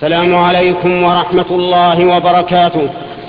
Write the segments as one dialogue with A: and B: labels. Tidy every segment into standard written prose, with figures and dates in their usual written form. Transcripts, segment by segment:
A: السلام عليكم ورحمة الله وبركاته.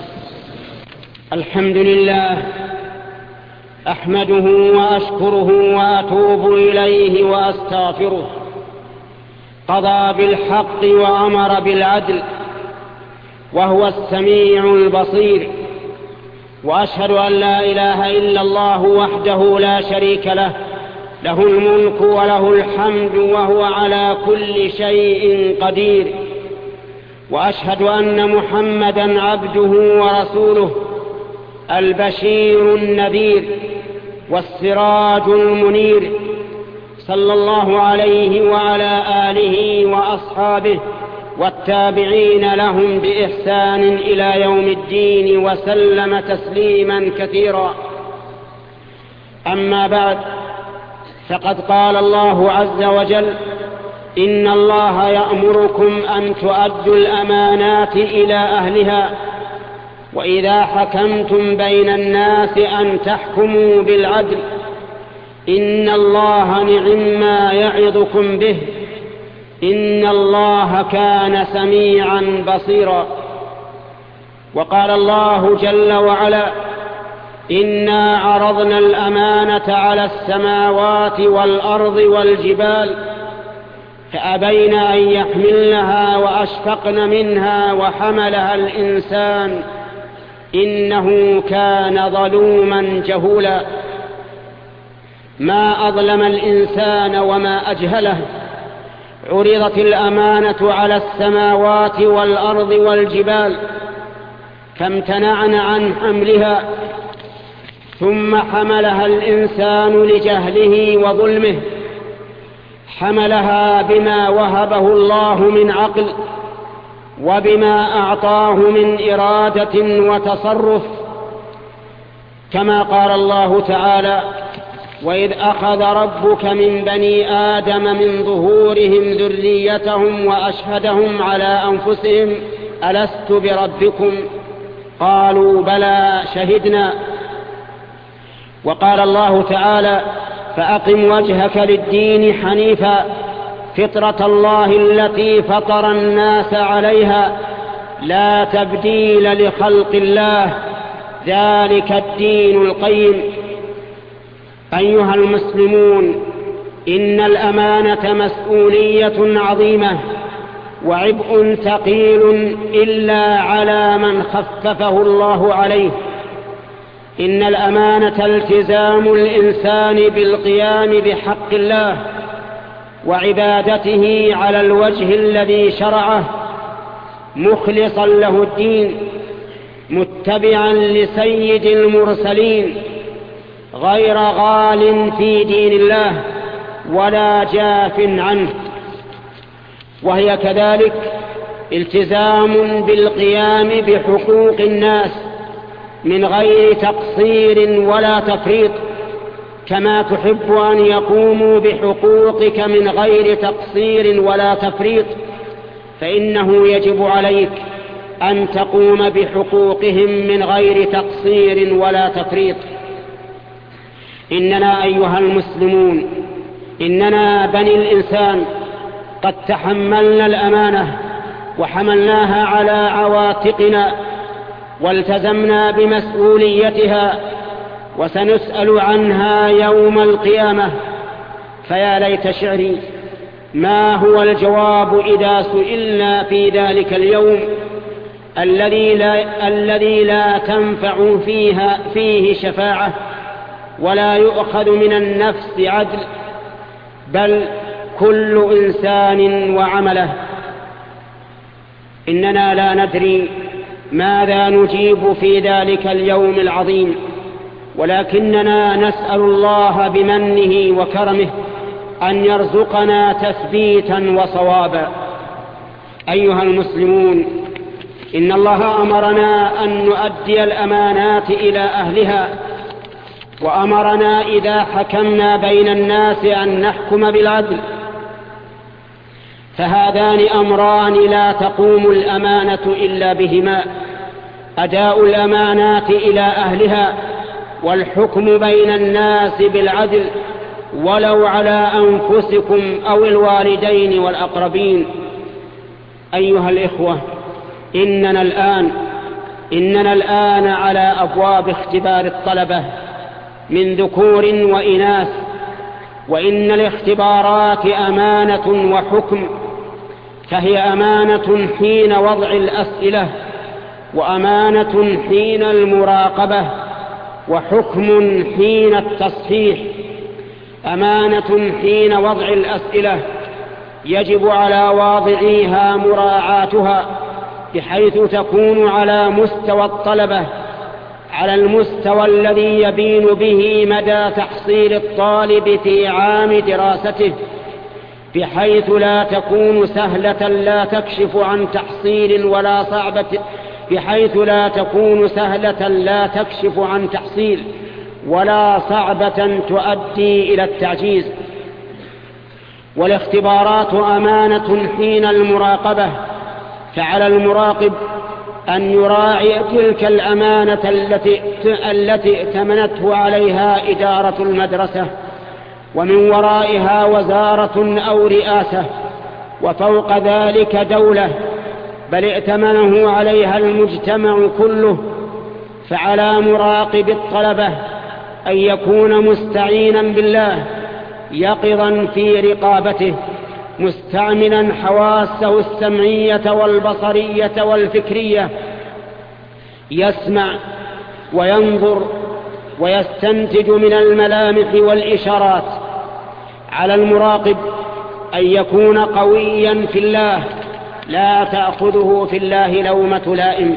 A: الحمد لله، أحمده وأشكره وأتوب إليه وأستغفره. قضى بالحق وأمر بالعدل، وهو السميع البصير. وأشهد أن لا إله إلا الله وحده لا شريك له، له الملك وله الحمد وهو على كل شيء قدير. وأشهد أن محمدًا عبده ورسوله، البشير النذير والسراج المنير، صلى الله عليه وعلى آله وأصحابه والتابعين لهم بإحسان إلى يوم الدين، وسلم تسليما كثيرا. أما بعد، فقد قال الله عز وجل: إن الله يأمركم أن تؤدوا الأمانات إلى أهلها، وإذا حكمتم بين الناس أن تحكموا بالعدل، إن الله نعم يعظكم به، إن الله كان سميعا بصيرا. وقال الله جل وعلا: إنا عرضنا الأمانة على السماوات والأرض والجبال فأبين أن يحملنها وأشفقن منها وحملها الإنسان إنه كان ظلوما جهولا. ما أظلم الإنسان وما أجهله. عرضت الأمانة على السماوات والأرض والجبال فامتنعن عن حملها، ثم حملها الإنسان لجهله وظلمه. حملها بما وهبه الله من عقل، وبما أعطاه من إرادة وتصرف، كما قال الله تعالى: وإذ أخذ ربك من بني آدم من ظهورهم ذريتهم وأشهدهم على أنفسهم ألست بربكم قالوا بلى شهدنا. وقال الله تعالى: فأقم وجهك للدين حنيفا فطرة الله التي فطر الناس عليها لا تبديل لخلق الله ذلك الدين القيم. أيها المسلمون، إن الأمانة مسؤولية عظيمة وعبء ثقيل إلا على من خففه الله عليه. إن الأمانة التزام الإنسان بالقيام بحق الله وعبادته على الوجه الذي شرعه، مخلصا له الدين، متبعا لسيد المرسلين، غير غال في دين الله ولا جاف عنه. وهي كذلك التزام بالقيام بحقوق الناس من غير تقصير ولا تفريط، كما تحب أن يقوموا بحقوقك من غير تقصير ولا تفريط، فإنه يجب عليك أن تقوم بحقوقهم من غير تقصير ولا تفريط. إننا أيها المسلمون، إننا بني الإنسان قد تحملنا الأمانة وحملناها على عواتقنا والتزمنا بمسؤوليتها، وسنسأل عنها يوم القيامة. فيا ليت شعري ما هو الجواب إذا سئلنا في ذلك اليوم الذي لا تنفع فيه شفاعة ولا يؤخذ من النفس عدل، بل كل إنسان وعمله. إننا لا ندري ماذا نجيب في ذلك اليوم العظيم، ولكننا نسأل الله بمنه وكرمه أن يرزقنا تثبيتا وصوابا. أيها المسلمون، إن الله أمرنا أن نؤدي الأمانات إلى أهلها، وأمرنا إذا حكمنا بين الناس أن نحكم بالعدل. فهذان أمران لا تقوم الأمانة إلا بهما: أداء الأمانات إلى أهلها، والحكم بين الناس بالعدل ولو على أنفسكم أو الوالدين والأقربين. أيها الإخوة، إننا الآن على أبواب اختبار الطلبة من ذكور وإناث، وإن الاختبارات أمانة وحكم، فهي أمانة حين وضع الأسئلة، وأمانة حين المراقبة، وحكم حين التصحيح. أمانة حين وضع الأسئلة يجب على واضعيها مراعاتها بحيث تكون على مستوى الطلبة، على المستوى الذي يبين به مدى تحصيل الطالب في عام دراسته، بحيث لا تكون سهلة لا تكشف عن تحصيل ولا صعبة، بحيث لا تكون سهلة لا تكشف عن تحصيل ولا صعبة تؤدي إلى التعجيز. والاختبارات أمانة حين المراقبة، فعلى المراقب أن يراعي تلك الأمانة التي ائتمنته عليها إدارة المدرسة، ومن ورائها وزارة أو رئاسة، وفوق ذلك دولة، بل ائتمنه عليها المجتمع كله. فعلى مراقب الطلبة أن يكون مستعينا بالله يقظا في رقابته، مستعملا حواسه السمعية والبصرية والفكرية، يسمع وينظر ويستنتج من الملامح والإشارات. على المراقب أن يكون قويا في الله، لا تأخذه في الله لومة لائم،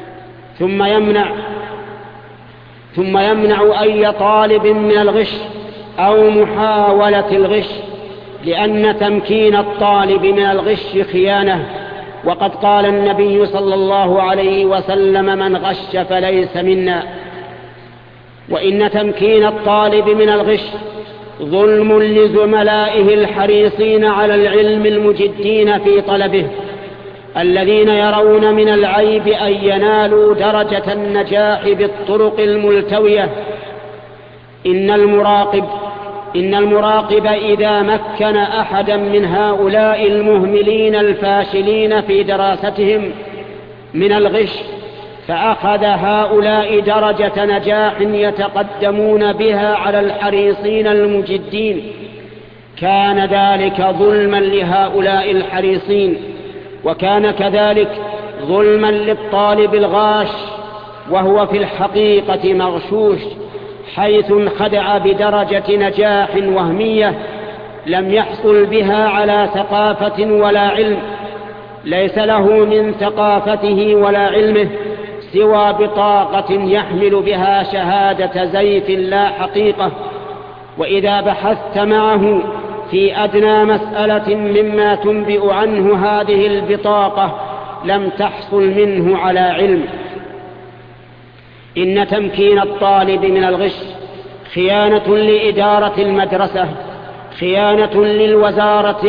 A: ثم يمنع أي طالب من الغش أو محاولة الغش، لأن تمكين الطالب من الغش خيانة. وقد قال النبي صلى الله عليه وسلم: من غش فليس منا. وإن تمكين الطالب من الغش ظلم لزملائه الحريصين على العلم المجدين في طلبه، الذين يرون من العيب أن ينالوا درجة النجاح بالطرق الملتوية. إن المراقب إذا مكن أحدا من هؤلاء المهملين الفاشلين في دراستهم من الغش، فأخذ هؤلاء درجة نجاح يتقدمون بها على الحريصين المجدين، كان ذلك ظلما لهؤلاء الحريصين، وكان كذلك ظلما للطالب الغاش، وهو في الحقيقة مغشوش، حيث انخدع بدرجة نجاح وهمية لم يحصل بها على ثقافة ولا علم، ليس له من ثقافته ولا علمه سوى بطاقة يحمل بها شهادة زيف لا حقيقة. وإذا بحثت معه في أدنى مسألة مما تنبئ عنه هذه البطاقة لم تحصل منه على علم. إن تمكين الطالب من الغش خيانة لإدارة المدرسة، خيانة للوزارة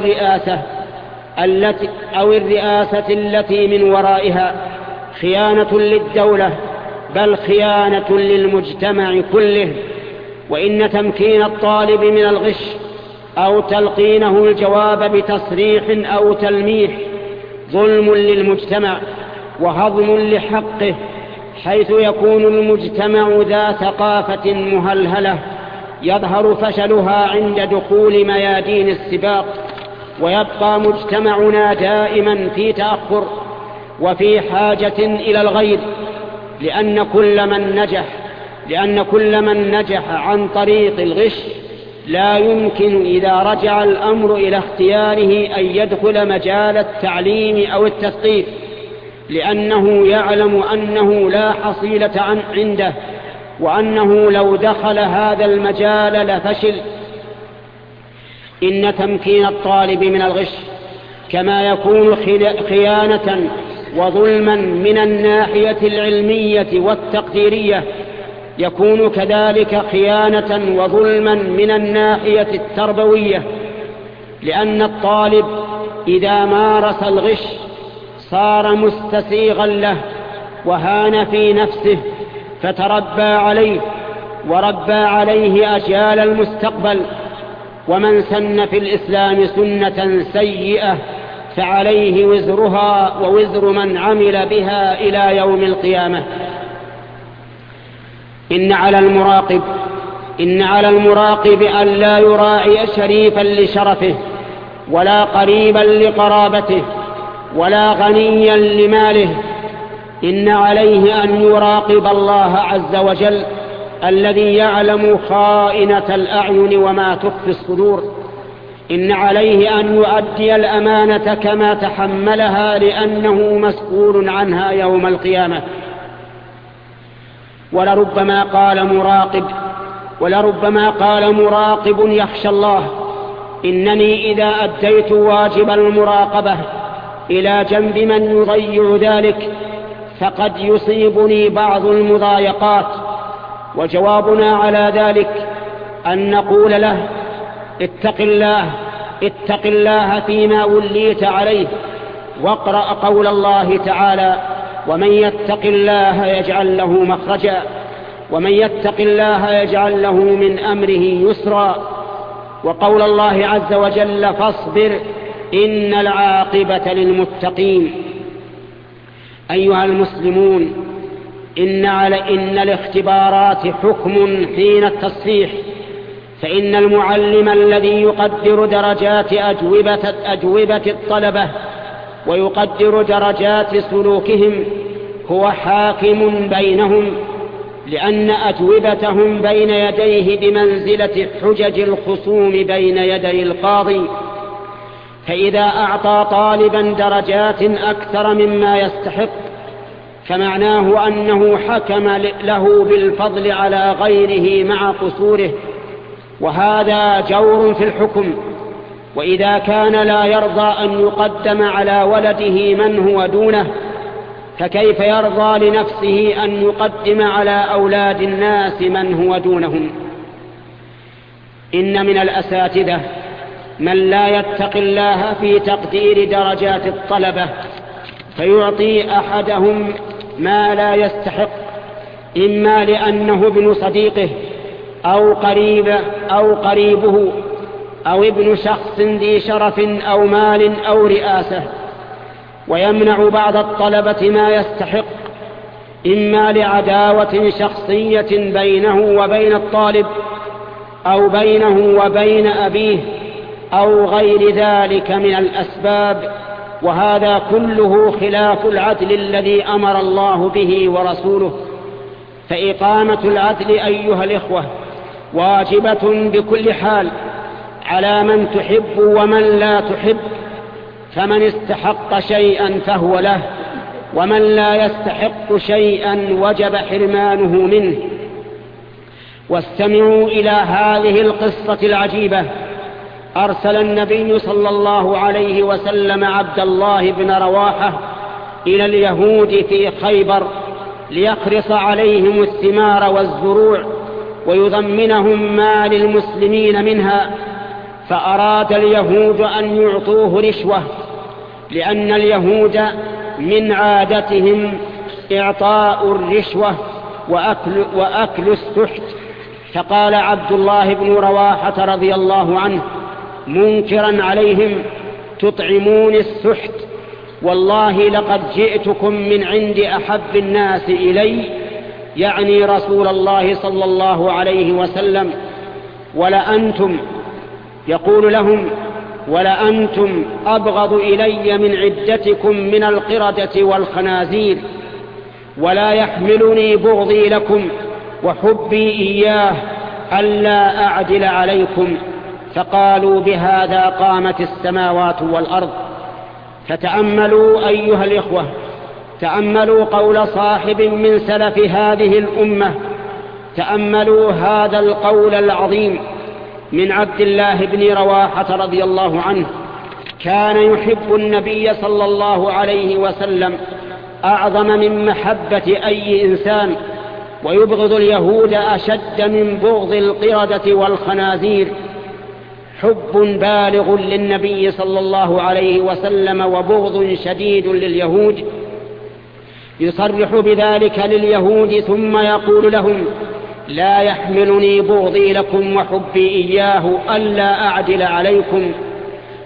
A: أو الرئاسة التي من ورائها، خيانة للدولة، بل خيانة للمجتمع كله. وإن تمكين الطالب من الغش أو تلقينه الجواب بتصريح أو تلميح ظلم للمجتمع وهضم لحقه، حيث يكون المجتمع ذا ثقافة مهلهلة يظهر فشلها عند دخول ميادين السباق، ويبقى مجتمعنا دائما في تأخر وفي حاجة إلى الغير، لأن كل من نجح عن طريق الغش لا يمكن إذا رجع الأمر إلى اختياره أن يدخل مجال التعليم أو التثقيف، لأنه يعلم أنه لا حصيلة عنده، وأنه لو دخل هذا المجال لفشل. إن تمكين الطالب من الغش كما يكون خيانة وظلما من الناحية العلمية والتقديرية، يكون كذلك خيانة وظلما من الناحية التربوية، لأن الطالب إذا مارس الغش صار مستسيغا له وهان في نفسه، فتربى عليه وربى عليه أجيال المستقبل. ومن سن في الإسلام سنة سيئة فعليه وزرها ووزر من عمل بها إلى يوم القيامة. إن على المراقب أن لا يراعي شريفا لشرفه، ولا قريبا لقرابته، ولا غنيا لماله. إن عليه أن يراقب الله عز وجل الذي يعلم خائنة الأعين وما تخفي الصدور. إن عليه أن يؤدي الأمانة كما تحملها، لأنه مسؤول عنها يوم القيامة. ولربما قال مراقب يخشى الله: إنني إذا أديت واجب المراقبة إلى جنب من يضيع ذلك فقد يصيبني بعض المضايقات. وجوابنا على ذلك أن نقول له: اتق الله فيما وليت عليه، واقرأ قول الله تعالى: ومن يتق الله يجعل له مخرجا، ومن يتق الله يجعل له من أمره يسرا. وقول الله عز وجل: فاصبر إن العاقبة للمتقين. أيها المسلمون، إن الاختبارات حكم حين التصحيح، فإن المعلم الذي يقدر درجات أجوبة الطلبة ويقدر درجات سلوكهم هو حاكم بينهم، لأن أجوبتهم بين يديه بمنزلة حجج الخصوم بين يدي القاضي. فإذا أعطى طالبا درجات أكثر مما يستحق فمعناه أنه حكم له بالفضل على غيره مع قصوره، وهذا جور في الحكم. وإذا كان لا يرضى أن يقدم على ولده من هو دونه، فكيف يرضى لنفسه أن يقدم على أولاد الناس من هو دونهم؟ إن من الأساتذة من لا يتقي الله في تقدير درجات الطلبة، فيعطي أحدهم ما لا يستحق، إما لأنه ابن صديقه أو قريبه أو ابن شخص ذي شرف أو مال أو رئاسة، ويمنع بعض الطلبة ما يستحق، إما لعداوة شخصية بينه وبين الطالب أو بينه وبين أبيه أو غير ذلك من الأسباب. وهذا كله خلاف العدل الذي أمر الله به ورسوله. فإقامة العدل أيها الإخوة واجبة بكل حال على من تحب ومن لا تحب، فمن استحق شيئا فهو له، ومن لا يستحق شيئا وجب حرمانه منه. واستمعوا إلى هذه القصة العجيبة. أرسل النبي صلى الله عليه وسلم عبد الله بن رواحة إلى اليهود في خيبر ليخرص عليهم الثمار والزروع ويضمنهم ما للمسلمين منها، فأراد اليهود أن يعطوه رشوة، لأن اليهود من عادتهم إعطاء الرشوة وأكل السحت. فقال عبد الله بن رواحة رضي الله عنه منكرا عليهم: تطعمون السحت؟ والله لقد جئتكم من عند أحب الناس إلي، يعني رسول الله صلى الله عليه وسلم، يقول لهم: ولأنتم أبغض إلي من عدتكم من القردة والخنازير، ولا يحملني بغضي لكم وحبي إياه ألا أعدل عليكم. فقالوا: بهذا قامت السماوات والأرض. فتأملوا أيها الإخوة، تأملوا قول صاحب من سلف هذه الأمة، تأملوا هذا القول العظيم من عبد الله بن رواحة رضي الله عنه. كان يحب النبي صلى الله عليه وسلم أعظم من محبة أي إنسان، ويبغض اليهود أشد من بغض القردة والخنازير. حب بالغ للنبي صلى الله عليه وسلم وبغض شديد لليهود. يصرح بذلك لليهود ثم يقول لهم: لا يحملني بغضي لكم وحبي إياه ألا أعدل عليكم.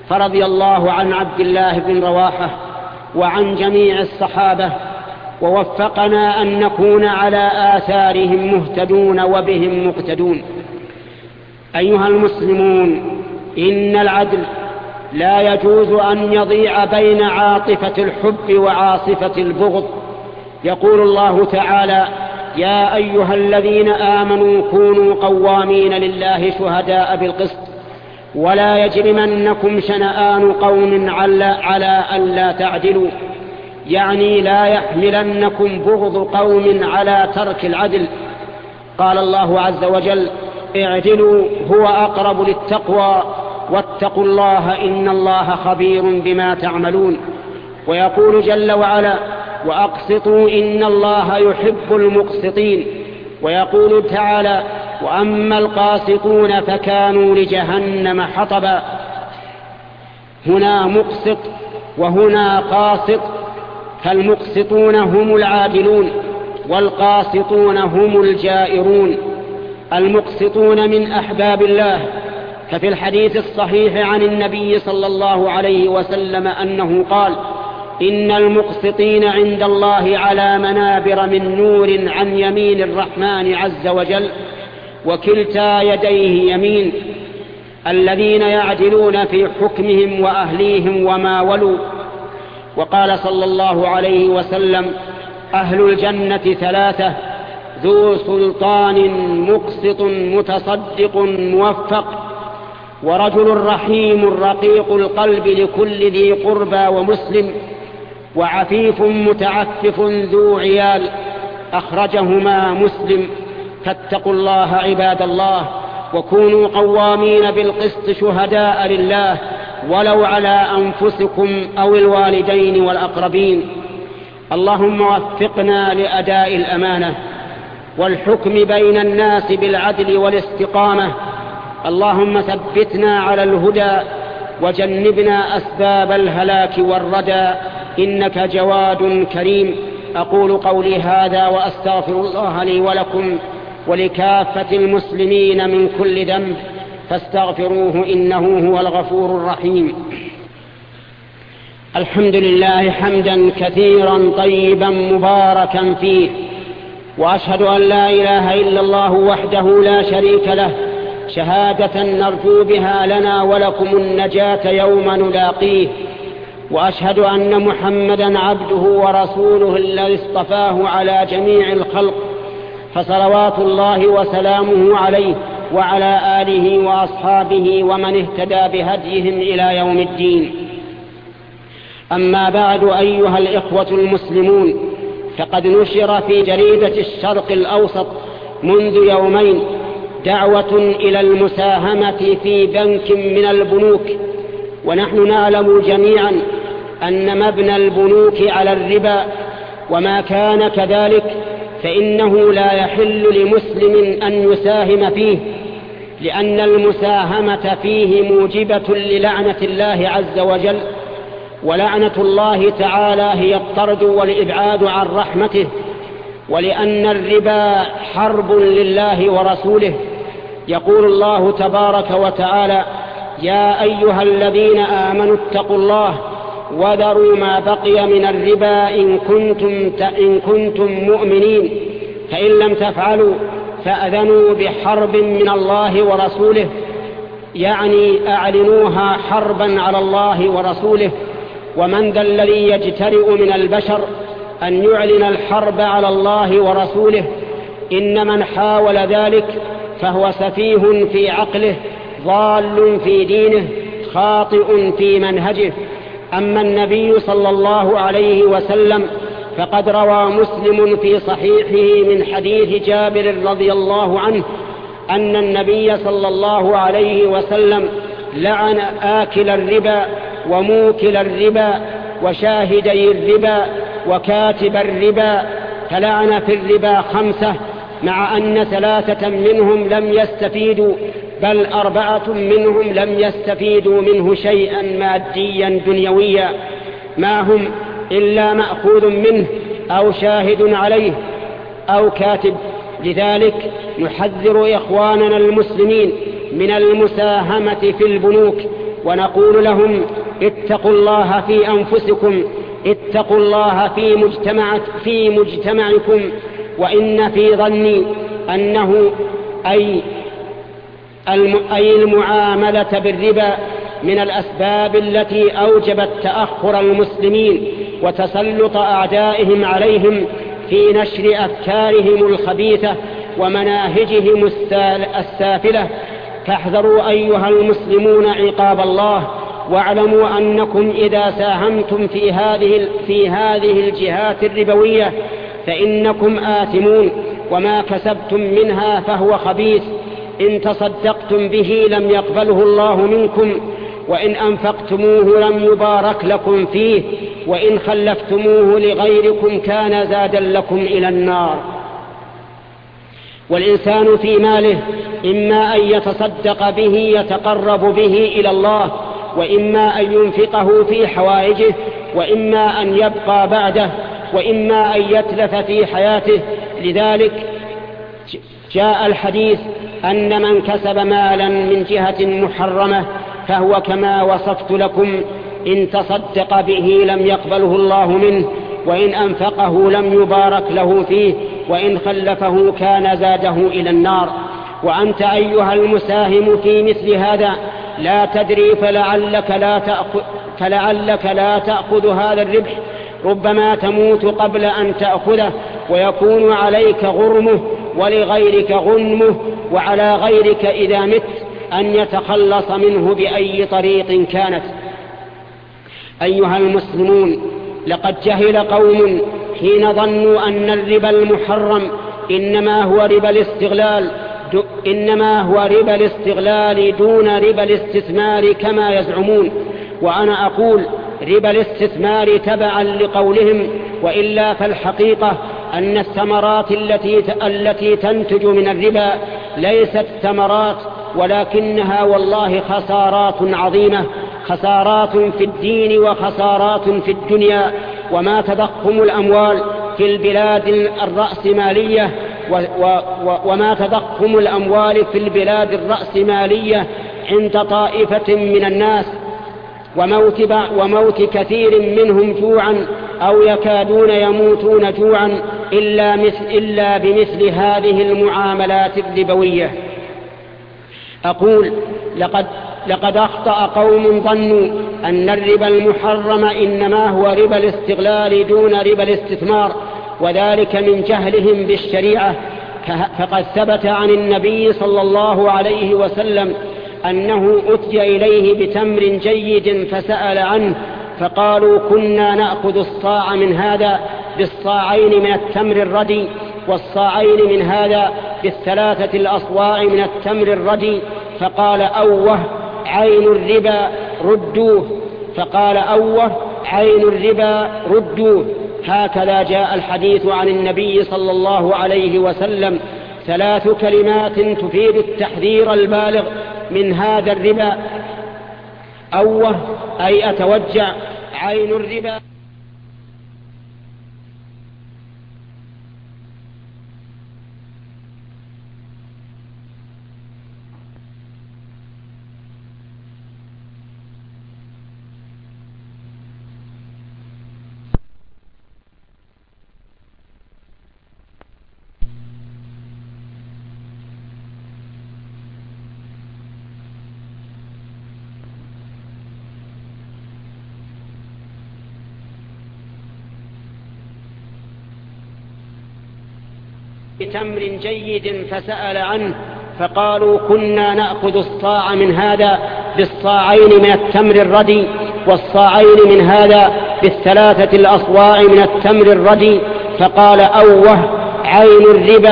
A: فرضي الله عن عبد الله بن رواحة وعن جميع الصحابة، ووفقنا أن نكون على آثارهم مهتدون وبهم مقتدون. أيها المسلمون، إن العدل لا يجوز أن يضيع بين عاطفة الحب وعاصفة البغض. يقول الله تعالى: يا أيها الذين آمنوا كونوا قوامين لله شهداء بالقسط ولا يجرمنكم شنآن قوم على ألا تعدلوا، يعني لا يحملنكم بغض قوم على ترك العدل. قال الله عز وجل: اعدلوا هو أقرب للتقوى واتقوا الله إن الله خبير بما تعملون. ويقول جل وعلا: وأقسطوا إن الله يحب المقسطين. ويقول تعالى: وأما القاسطون فكانوا لجهنم حطبا. هنا مقسط وهنا قاسط، فالمقسطون هم العادلون والقاسطون هم الجائرون. المقسطون من أحباب الله، ففي الحديث الصحيح عن النبي صلى الله عليه وسلم أنه قال: إن المقسطين عند الله على منابر من نور عن يمين الرحمن عز وجل وكلتا يديه يمين، الذين يعدلون في حكمهم وأهليهم وما ولوا. وقال صلى الله عليه وسلم: أهل الجنة ثلاثة: ذو سلطان مقسط متصدق موفق، ورجل رحيم رقيق القلب لكل ذي قربى ومسلم، وعفيف متعفف ذو عيال. أخرجهما مسلم. فاتقوا الله عباد الله، وكونوا قوامين بالقسط شهداء لله ولو على أنفسكم أو الوالدين والأقربين. اللهم وفقنا لأداء الأمانة والحكم بين الناس بالعدل والاستقامة. اللهم ثبتنا على الهدى وجنبنا أسباب الهلاك والردى، إنك جواد كريم. أقول قولي هذا وأستغفر الله لي ولكم ولكافة المسلمين من كل ذنب، فاستغفروه إنه هو الغفور الرحيم. الحمد لله حمدا كثيرا طيبا مباركا فيه، وأشهد أن لا إله إلا الله وحده لا شريك له، شهادة نرجو بها لنا ولكم النجاة يوم نلاقيه. وأشهد أن محمدا عبده ورسوله الذي اصطفاه على جميع الخلق، فصلوات الله وسلامه عليه وعلى آله وأصحابه ومن اهتدى بهديهم إلى يوم الدين. أما بعد، أيها الإخوة المسلمون، فقد نشر في جريدة الشرق الأوسط منذ يومين دعوة إلى المساهمة في بنك من البنوك، ونحن نعلم جميعا أن مبنى البنوك على الربا، وما كان كذلك فإنه لا يحل لمسلم أن يساهم فيه، لأن المساهمة فيه موجبة للعنة الله عز وجل، ولعنة الله تعالى هي الطرد والإبعاد عن رحمته، ولأن الربا حرب لله ورسوله. يقول الله تبارك وتعالى: يا أيها الذين آمنوا اتقوا الله وذروا ما بقي من الربا إن كنتم مؤمنين، فإن لم تفعلوا فأذنوا بحرب من الله ورسوله، يعني أعلنوها حربا على الله ورسوله. ومن ذا الذي يجترئ من البشر أن يعلن الحرب على الله ورسوله؟ إن من حاول ذلك فهو سفيه في عقله، ضال في دينه، خاطئ في منهجه. أما النبي صلى الله عليه وسلم فقد روى مسلم في صحيحه من حديث جابر رضي الله عنه أن النبي صلى الله عليه وسلم لعن آكل الربا وموكل الربا وشاهدي الربا وكاتب الربا، فلعن في الربا 5، مع أن 3 منهم لم يستفيدوا، بل 4 منهم لم يستفيدوا منه شيئا ماديا دنيويا، ما هم إلا مأخوذ منه أو شاهد عليه أو كاتب. لذلك نحذر إخواننا المسلمين من المساهمة في البنوك، ونقول لهم اتقوا الله في أنفسكم، اتقوا الله في مجتمعكم، وإن في ظني أنه أي المعاملة بالربا من الأسباب التي أوجبت تأخر المسلمين وتسلط أعدائهم عليهم في نشر أفكارهم الخبيثة ومناهجهم السافلة. فاحذروا أيها المسلمون عقاب الله، واعلموا أنكم إذا ساهمتم في هذه الجهات الربوية فإنكم آثمون، وما كسبتم منها فهو خبيث. إن تصدقتم به لم يقبله الله منكم، وإن أنفقتموه لم يبارك لكم فيه، وإن خلفتموه لغيركم كان زادا لكم إلى النار. والإنسان في ماله إما أن يتصدق به يتقرب به إلى الله، وإما أن ينفقه في حوائجه، وإما أن يبقى بعده، وإما أن يتلف في حياته. لذلك جاء الحديث أن من كسب مالا من جهة محرمة فهو كما وصفت لكم، إن تصدق به لم يقبله الله منه، وإن أنفقه لم يبارك له فيه، وإن خلفه كان زاده إلى النار. وأنت أيها المساهم في مثل هذا لا تدري، فلعلك لا تأخذ هذا الربح، ربما تموت قبل أن تأخذه، ويكون عليك غرمه ولغيرك غنمه، وعلى غيرك إذا مت أن يتخلص منه بأي طريق كانت. أيها المسلمون، لقد جهل قوم حين ظنوا أن الربا المحرم إنما هو ربا الاستغلال دون ربا الاستثمار كما يزعمون. وأنا أقول ربا الاستثمار تبعا لقولهم، وإلا فالحقيقة أن الثمرات التي تنتج من الربا ليست ثمرات، ولكنها والله خسارات عظيمة، خسارات في الدين وخسارات في الدنيا. وما تضخم الأموال في البلاد الرأسمالية عند طائفة من الناس وموت كثير منهم جوعا أو يكادون يموتون جوعا إلا بمثل هذه المعاملات الربوية. أقول لقد أخطأ قوم ظنوا أن الربا المحرم إنما هو ربا الاستغلال دون ربا الاستثمار، وذلك من جهلهم بالشريعة. فقد ثبت عن النبي صلى الله عليه وسلم أنه أتي إليه بتمر جيد فسأل عنه، فقالوا كنا نأخذ الصاع من هذا بالصاعين من التمر الردي، والصاعين من هذا بالثلاثة الأصواع من التمر الردي. فقال أوه عين الربا ردوه. هكذا جاء الحديث عن النبي صلى الله عليه وسلم: 3 كلمات تفيد التحذير البالغ من هذا الربا: أوه أي أتوجع، عين الربا. بتمر جيد فسأل عنه، فقالوا كنا نأخذ الصاع من هذا بالصاعين من التمر الردي، والصاعين من هذا بالثلاثة الأصواع من التمر الردي. فقال أوه عين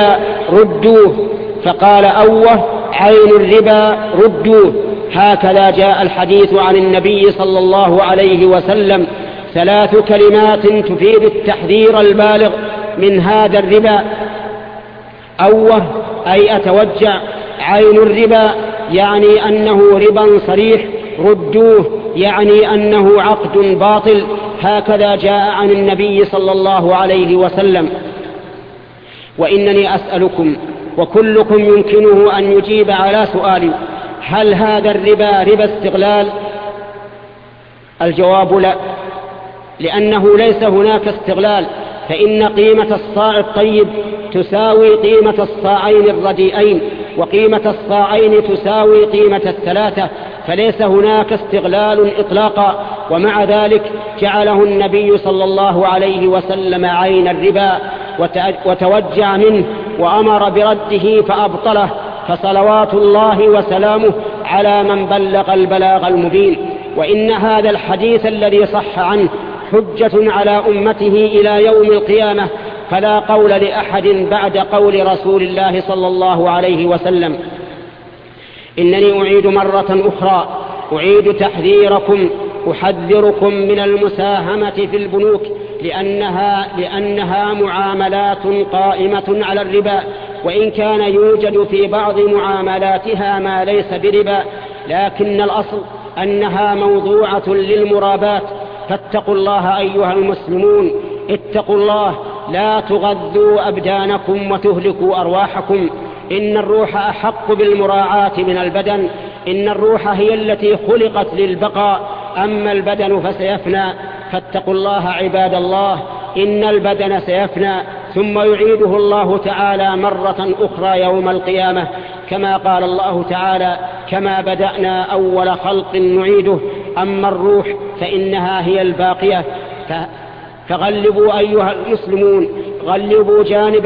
A: الربا ردوه. هكذا جاء الحديث عن النبي صلى الله عليه وسلم: 3 كلمات تفيد التحذير البالغ من هذا الربا: أوه أي أتوجع، عين الربا يعني أنه ربا صريح، ردوه يعني أنه عقد باطل. هكذا جاء عن النبي صلى الله عليه وسلم. وإنني أسألكم وكلكم يمكنه أن يجيب على سؤالي: هل هذا الربا ربا استغلال الجواب لا، لأنه ليس هناك استغلال، فإن قيمة الصاع الطيب تساوي قيمة الصاعين الرديئين، وقيمة الصاعين تساوي قيمة الثلاثة، فليس هناك استغلال إطلاقا. ومع ذلك جعله النبي صلى الله عليه وسلم عين الربا وتوجع منه وأمر برده فأبطله، فصلوات الله وسلامه على من بلغ البلاغ المبين. وإن هذا الحديث الذي صح عنه حجة على أمته إلى يوم القيامة، فلا قول لأحد بعد قول رسول الله صلى الله عليه وسلم. إنني أعيد مرة أخرى، أعيد تحذيركم، أحذركم من المساهمة في البنوك، لأنها معاملات قائمة على الربا، وإن كان يوجد في بعض معاملاتها ما ليس بربا، لكن الأصل أنها موضوعة للمرابات. فاتقوا الله أيها المسلمون، اتقوا الله، لا تغذوا أبدانكم وتهلكوا أرواحكم. إن الروح أحق بالمراعاة من البدن، إن الروح هي التي خلقت للبقاء، أما البدن فسيفنى. فاتقوا الله عباد الله، إن البدن سيفنى ثم يعيده الله تعالى مرة أخرى يوم القيامة، كما قال الله تعالى: كما بدأنا أول خلق نعيده. أما الروح فإنها هي الباقية. فغلبوا أيها المسلمون، غلبوا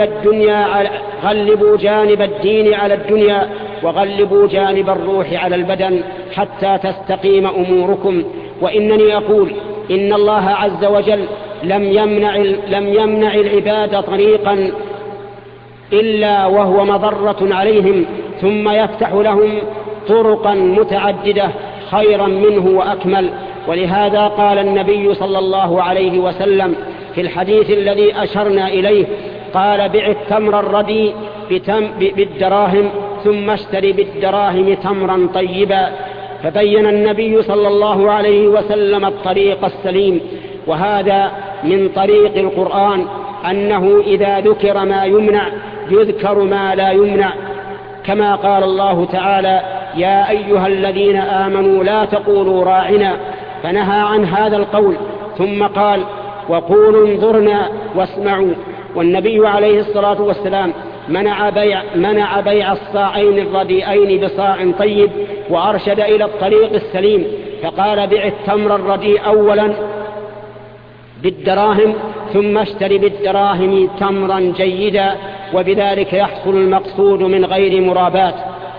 A: جانب الدين على الدنيا، وغلبوا جانب الروح على البدن حتى تستقيم أموركم. وإنني أقول إن الله عز وجل لم يمنع العباد طريقا إلا وهو مضرة عليهم، ثم يفتح لهم طرقا متعددة خيرا منه وأكمل. ولهذا قال النبي صلى الله عليه وسلم في الحديث الذي أشرنا إليه، قال: بع التمر الرديء بالدراهم ثم اشتري بالدراهم تمرا طيبا. فبين النبي صلى الله عليه وسلم الطريق السليم. وهذا من طريق القرآن، أنه إذا ذكر ما يمنع يذكر ما لا يمنع، كما قال الله تعالى: يا أيها الذين آمنوا لا تقولوا راعنا، فنهى عن هذا القول، ثم قال: وقولوا انظرنا واسمعوا. والنبي عليه الصلاة والسلام منع بيع الصاعين الرديئين بصاع طيب، وأرشد إلى الطريق السليم، فقال: بع التمر الرديء أولا بالدراهم ثم اشتري بالدراهم تمرا جيدا، وبذلك يحصل المقصود من غير مرابات.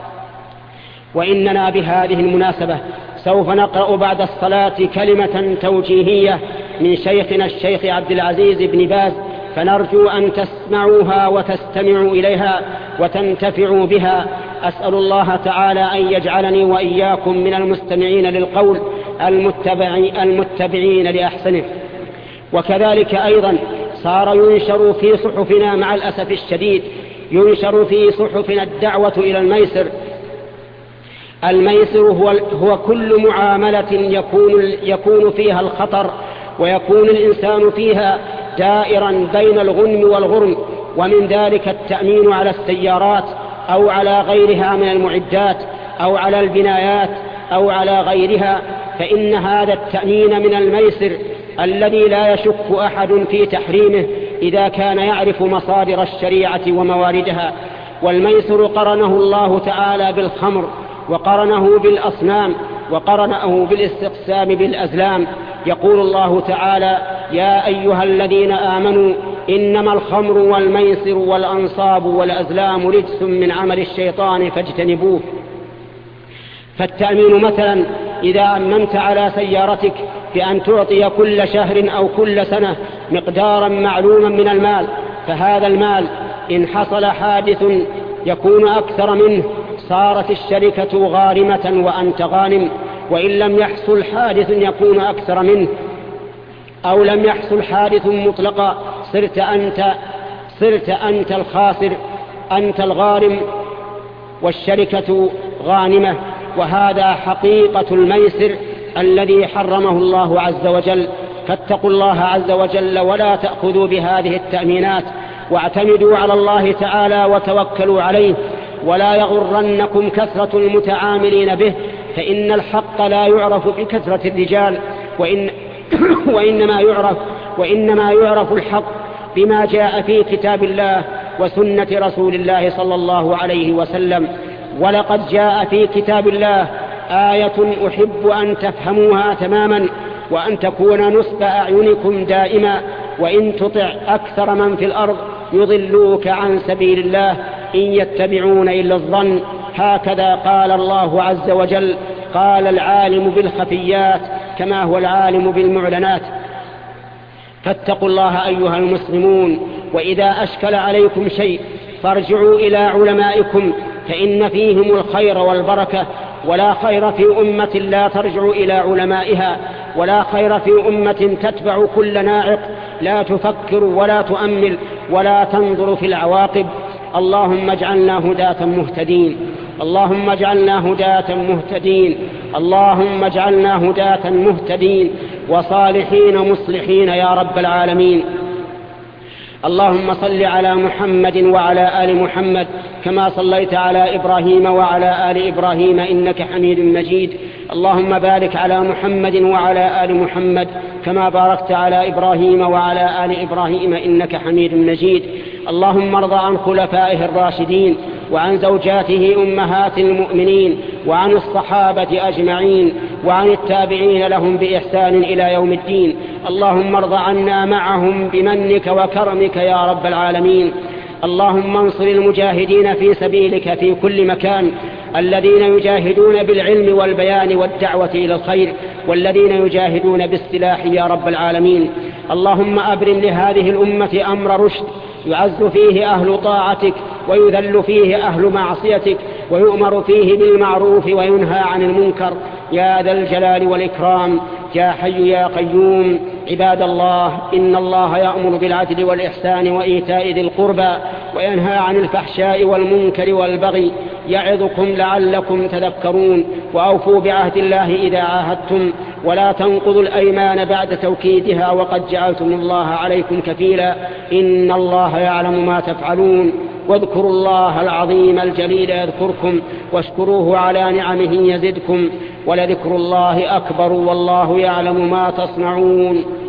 A: وإننا بهذه المناسبة سوف نقرأ بعد الصلاة كلمة توجيهية من شيخنا الشيخ عبد العزيز بن باز، فنرجو أن تسمعوها وتستمعوا إليها وتنتفعوا بها. أسأل الله تعالى أن يجعلني وإياكم من المستمعين للقول المتبعين لأحسنه. وكذلك أيضا صار ينشر في صحفنا، مع الأسف الشديد، ينشر في صحفنا الدعوة إلى الميسر. الميسر هو كل معاملة يكون فيها الخطر، ويكون الإنسان فيها دائرا بين الغنم والغرم، ومن ذلك التأمين على السيارات أو على غيرها من المعدات أو على البنايات أو على غيرها. فإن هذا التأمين من الميسر الذي لا يشك أحد في تحريمه إذا كان يعرف مصادر الشريعة ومواردها. والميسر قرنه الله تعالى بالخمر، وقرنه بالأصنام، وقرنه بالاستقسام بالأزلام. يقول الله تعالى: يا أيها الذين آمنوا إنما الخمر والميسر والأنصاب والأزلام رجس من عمل الشيطان فاجتنبوه. فالتأمين مثلا إذا أمنت على سيارتك بأن تعطي كل شهر أو كل سنة مقدارا معلوما من المال، فهذا المال إن حصل حادث يكون أكثر منه صارت الشركة غارمة وأنت غانم، وإن لم يحصل حادث يكون أكثر منه، أو لم يحصل حادث مطلقا صرت أنت الخاسر، أنت الغارم والشركة غانمة. وهذا حقيقة الميسر الذي حرمه الله عز وجل. فاتقوا الله عز وجل ولا تأخذوا بهذه التأمينات، واعتمدوا على الله تعالى وتوكلوا عليه، ولا يغرنكم كثرة المتعاملين به، فإن الحق لا يعرف بكثرة الرجال، وإنما يعرف الحق بما جاء في كتاب الله وسنة رسول الله صلى الله عليه وسلم. ولقد جاء في كتاب الله آية أحب أن تفهموها تماما وأن تكون نصب أعينكم دائما: وإن تطع أكثر من في الأرض يضلوك عن سبيل الله إن يتبعون إلا الظن. هكذا قال الله عز وجل: قال العالم بالخفيات كما هو العالم بالمعلنات. فاتقوا الله أيها المسلمون، وإذا أشكل عليكم شيء فارجعوا إلى علمائكم فإن فيهم الخير والبركة. ولا خير في أمة لا ترجع إلى علمائها، ولا خير في أمة تتبع كل ناعق لا تفكر ولا تؤمل ولا تنظر في العواقب. اللهم اجعلنا هداة مهتدين، اللهم اجعلنا هداة مهتدين، اللهم اجعلنا هداة مهتدين وصالحين مصلحين يا رب العالمين. اللهم صل على محمد وعلى آل محمد كما صليت على إبراهيم وعلى آل إبراهيم إنك حميد مجيد. اللهم بارك على محمد وعلى آل محمد كما باركت على إبراهيم وعلى آل إبراهيم إنك حميد مجيد. اللهم ارض عن خلفائه الراشدين وعن زوجاته أمهات المؤمنين وعن الصحابة أجمعين وعن التابعين لهم بإحسان إلى يوم الدين. اللهم ارض عنا معهم بمنك وكرمك يا رب العالمين. اللهم انصر المجاهدين في سبيلك في كل مكان، الذين يجاهدون بالعلم والبيان والدعوة إلى الخير، والذين يجاهدون بالسلاح يا رب العالمين. اللهم أبرم لهذه الأمة أمر رشد يعز فيه أهل طاعتك ويذل فيه أهل معصيتك، ويؤمر فيه بالمعروف وينهى عن المنكر يا ذا الجلال والإكرام يا حي يا قيوم. عباد الله، إن الله يأمر بالعدل والإحسان وإيتاء ذي القربى وينهى عن الفحشاء والمنكر والبغي يعظكم لعلكم تذكرون. وأوفوا بعهد الله إذا عاهدتم، ولا تنقضوا الأيمان بعد توكيدها وقد جعلتم الله عليكم كفيلا، إن الله يعلم ما تفعلون. واذكروا الله العظيم الجليل يذكركم، واشكروه على نعمه يزدكم، ولذكر الله أكبر والله يعلم ما تصنعون.